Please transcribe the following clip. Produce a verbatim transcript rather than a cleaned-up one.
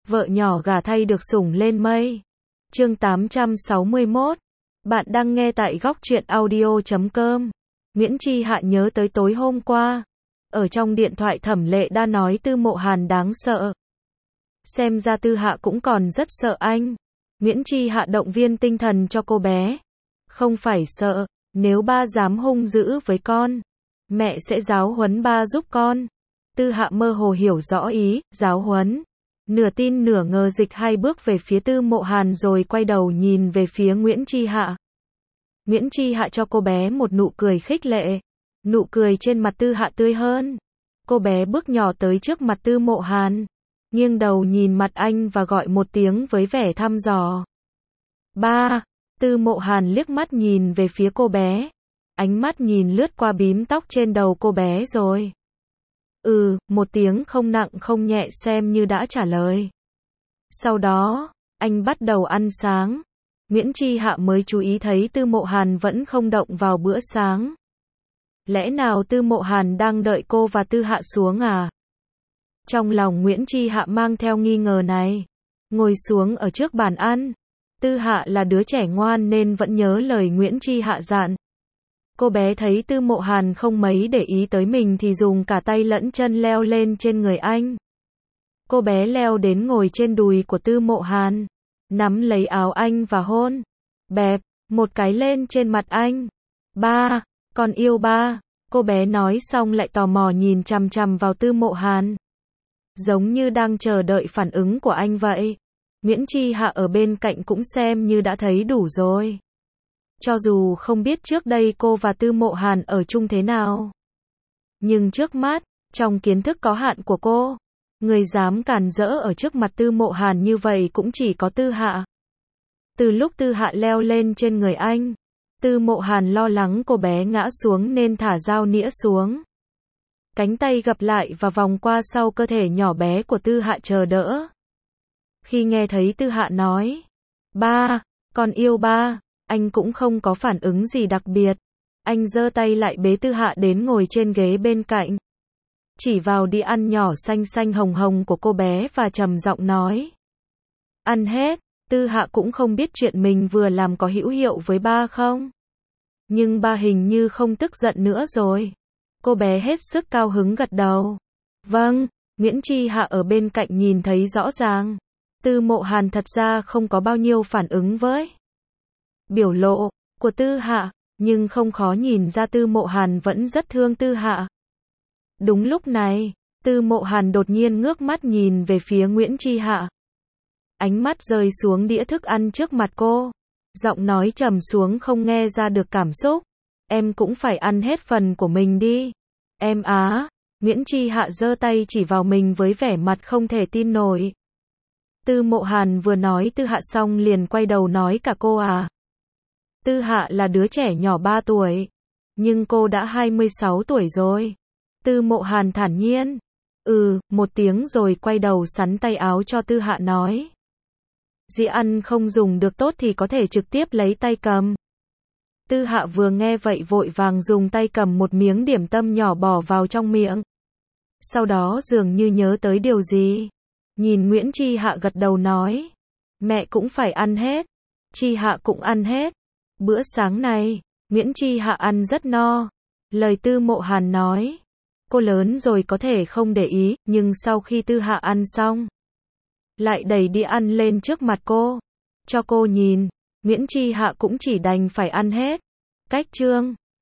vợ nhỏ gả thay được sủng lên mây. Chương tám trăm sáu mươi mốt. Bạn đang nghe tại góc truyện audio chấm com. Nguyễn Chi Hạ nhớ tới tối hôm qua. Ở trong điện thoại Thẩm Lệ Đa nói Tư Mộ Hàn đáng sợ. Xem ra Tư Hạ cũng còn rất sợ anh. Nguyễn Chi Hạ động viên tinh thần cho cô bé. Không phải sợ, nếu ba dám hung dữ với con, mẹ sẽ giáo huấn ba giúp con. Tư Hạ mơ hồ hiểu rõ ý, giáo huấn. Nửa tin nửa ngờ dịch hai bước về phía Tư Mộ Hàn rồi quay đầu nhìn về phía Nguyễn Chi Hạ. Nguyễn Chi Hạ cho cô bé một nụ cười khích lệ. Nụ cười trên mặt Tư Hạ tươi hơn. Cô bé bước nhỏ tới trước mặt Tư Mộ Hàn, nghiêng đầu nhìn mặt anh và gọi một tiếng với vẻ thăm dò. Ba. Tư Mộ Hàn liếc mắt nhìn về phía cô bé. Ánh mắt nhìn lướt qua bím tóc trên đầu cô bé rồi. Ừ, một tiếng không nặng không nhẹ xem như đã trả lời. Sau đó, anh bắt đầu ăn sáng. Nguyễn Chi Hạ mới chú ý thấy Tư Mộ Hàn vẫn không động vào bữa sáng. Lẽ nào Tư Mộ Hàn đang đợi cô và Tư Hạ xuống à? Trong lòng Nguyễn Chi Hạ mang theo nghi ngờ này. Ngồi xuống ở trước bàn ăn. Tư Hạ là đứa trẻ ngoan nên vẫn nhớ lời Nguyễn Chi Hạ dặn. Cô bé thấy Tư Mộ Hàn không mấy để ý tới mình thì dùng cả tay lẫn chân leo lên trên người anh. Cô bé leo đến ngồi trên đùi của Tư Mộ Hàn, nắm lấy áo anh và hôn bẹp một cái lên trên mặt anh. Ba, con yêu ba. Cô bé nói xong lại tò mò nhìn chằm chằm vào Tư Mộ Hàn, giống như đang chờ đợi phản ứng của anh vậy. Nguyễn Chi Hạ ở bên cạnh cũng xem như đã thấy đủ rồi. Cho dù không biết trước đây cô và Tư Mộ Hàn ở chung thế nào, nhưng trước mắt, trong kiến thức có hạn của cô, người dám cản rỡ ở trước mặt Tư Mộ Hàn như vậy cũng chỉ có Tư Hạ. Từ lúc Tư Hạ leo lên trên người anh, Tư Mộ Hàn lo lắng cô bé ngã xuống nên thả dao nĩa xuống. Cánh tay gập lại và vòng qua sau cơ thể nhỏ bé của Tư Hạ chờ đỡ. Khi nghe thấy Tư Hạ nói, ba, con yêu ba, anh cũng không có phản ứng gì đặc biệt. Anh giơ tay lại bế Tư Hạ đến ngồi trên ghế bên cạnh. Chỉ vào đĩa ăn nhỏ xanh xanh hồng hồng của cô bé và trầm giọng nói. Ăn hết. Tư Hạ cũng không biết chuyện mình vừa làm có hữu hiệu với ba không. Nhưng ba hình như không tức giận nữa rồi. Cô bé hết sức cao hứng gật đầu. Vâng. Nguyễn Chi Hạ ở bên cạnh nhìn thấy rõ ràng. Tư Mộ Hàn thật ra không có bao nhiêu phản ứng với biểu lộ của Tư Hạ, nhưng không khó nhìn ra Tư Mộ Hàn vẫn rất thương Tư Hạ. Đúng lúc này, Tư Mộ Hàn đột nhiên ngước mắt nhìn về phía Nguyễn Chi Hạ. Ánh mắt rơi xuống đĩa thức ăn trước mặt cô. Giọng nói trầm xuống không nghe ra được cảm xúc. Em cũng phải ăn hết phần của mình đi. Em á. Nguyễn Chi Hạ giơ tay chỉ vào mình với vẻ mặt không thể tin nổi. Tư Mộ Hàn vừa nói Tư Hạ xong liền quay đầu nói cả cô à. Tư Hạ là đứa trẻ nhỏ ba tuổi. Nhưng cô đã hai mươi sáu tuổi rồi. Tư Mộ Hàn thản nhiên. Ừ, một tiếng rồi quay đầu sắn tay áo cho Tư Hạ nói. Dĩ ăn không dùng được tốt thì có thể trực tiếp lấy tay cầm. Tư Hạ vừa nghe vậy vội vàng dùng tay cầm một miếng điểm tâm nhỏ bỏ vào trong miệng. Sau đó dường như nhớ tới điều gì. Nhìn Nguyễn Chi Hạ gật đầu nói. Mẹ cũng phải ăn hết. Chi Hạ cũng ăn hết. Bữa sáng này, Nguyễn Chi Hạ ăn rất no. Lời Tư Mộ Hàn nói. Cô lớn rồi có thể không để ý, nhưng sau khi Tư Hạ ăn xong, lại đẩy đĩa ăn lên trước mặt cô. Cho cô nhìn, Nguyễn Chi Hạ cũng chỉ đành phải ăn hết. Cách chương